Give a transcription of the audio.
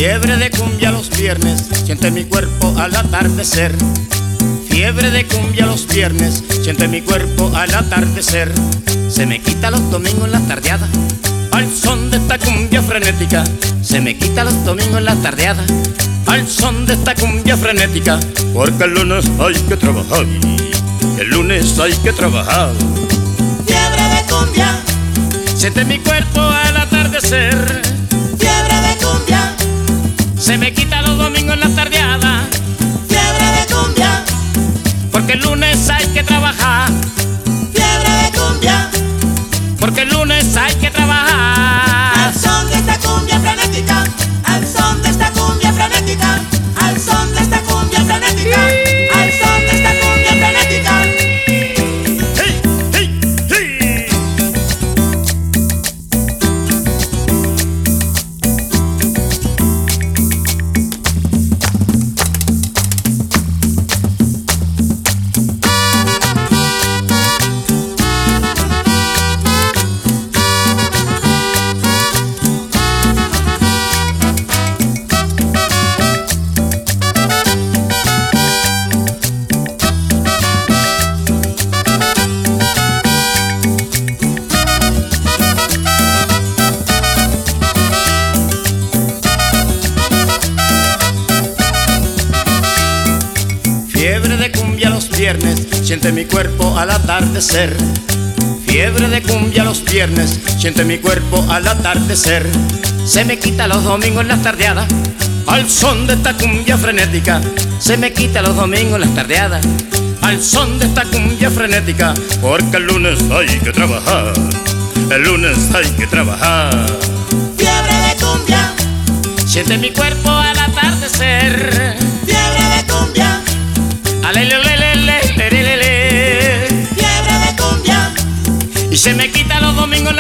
Fiebre de cumbia los viernes, siente mi cuerpo al atardecer. Fiebre de cumbia los viernes, siente mi cuerpo al atardecer. Se me quita los domingos en las tardeadas, al son de esta cumbia frenética. Se me quita los domingos en las tardeadas, al son de esta cumbia frenética. Porque el lunes hay que trabajar, el lunes hay que trabajar. Fiebre de cumbia, siente mi cuerpo al atardecer. fiebre de cumbia, Se me quita los domingos en las tardeadas, fiebre de cumbia, porque el lunes hay que trabajar. fiebre de cumbia, Porque el lunes hay que trabajar. al son de esta cumbia frenética, al son de esta cumbia frenética, al son de esta cumbia frenética, al son de esta cumbia frenética. ¡Hey, hey, hey! Fiebre de cumbia los viernes, siente mi cuerpo al atardecer. Fiebre de cumbia los viernes, siente mi cuerpo al atardecer. Se me quita los domingos en las tardeadas, al son de esta cumbia frenética. Se me quita los domingos en las tardeadas, al son de esta cumbia frenética. Porque el lunes hay que trabajar, el lunes hay que trabajar. Fiebre de cumbia, Siente mi cuerpo al atardecer. fiebre de cumbia, Alelelelelelelele. fiebre de cumbia, Y se me quita los domingos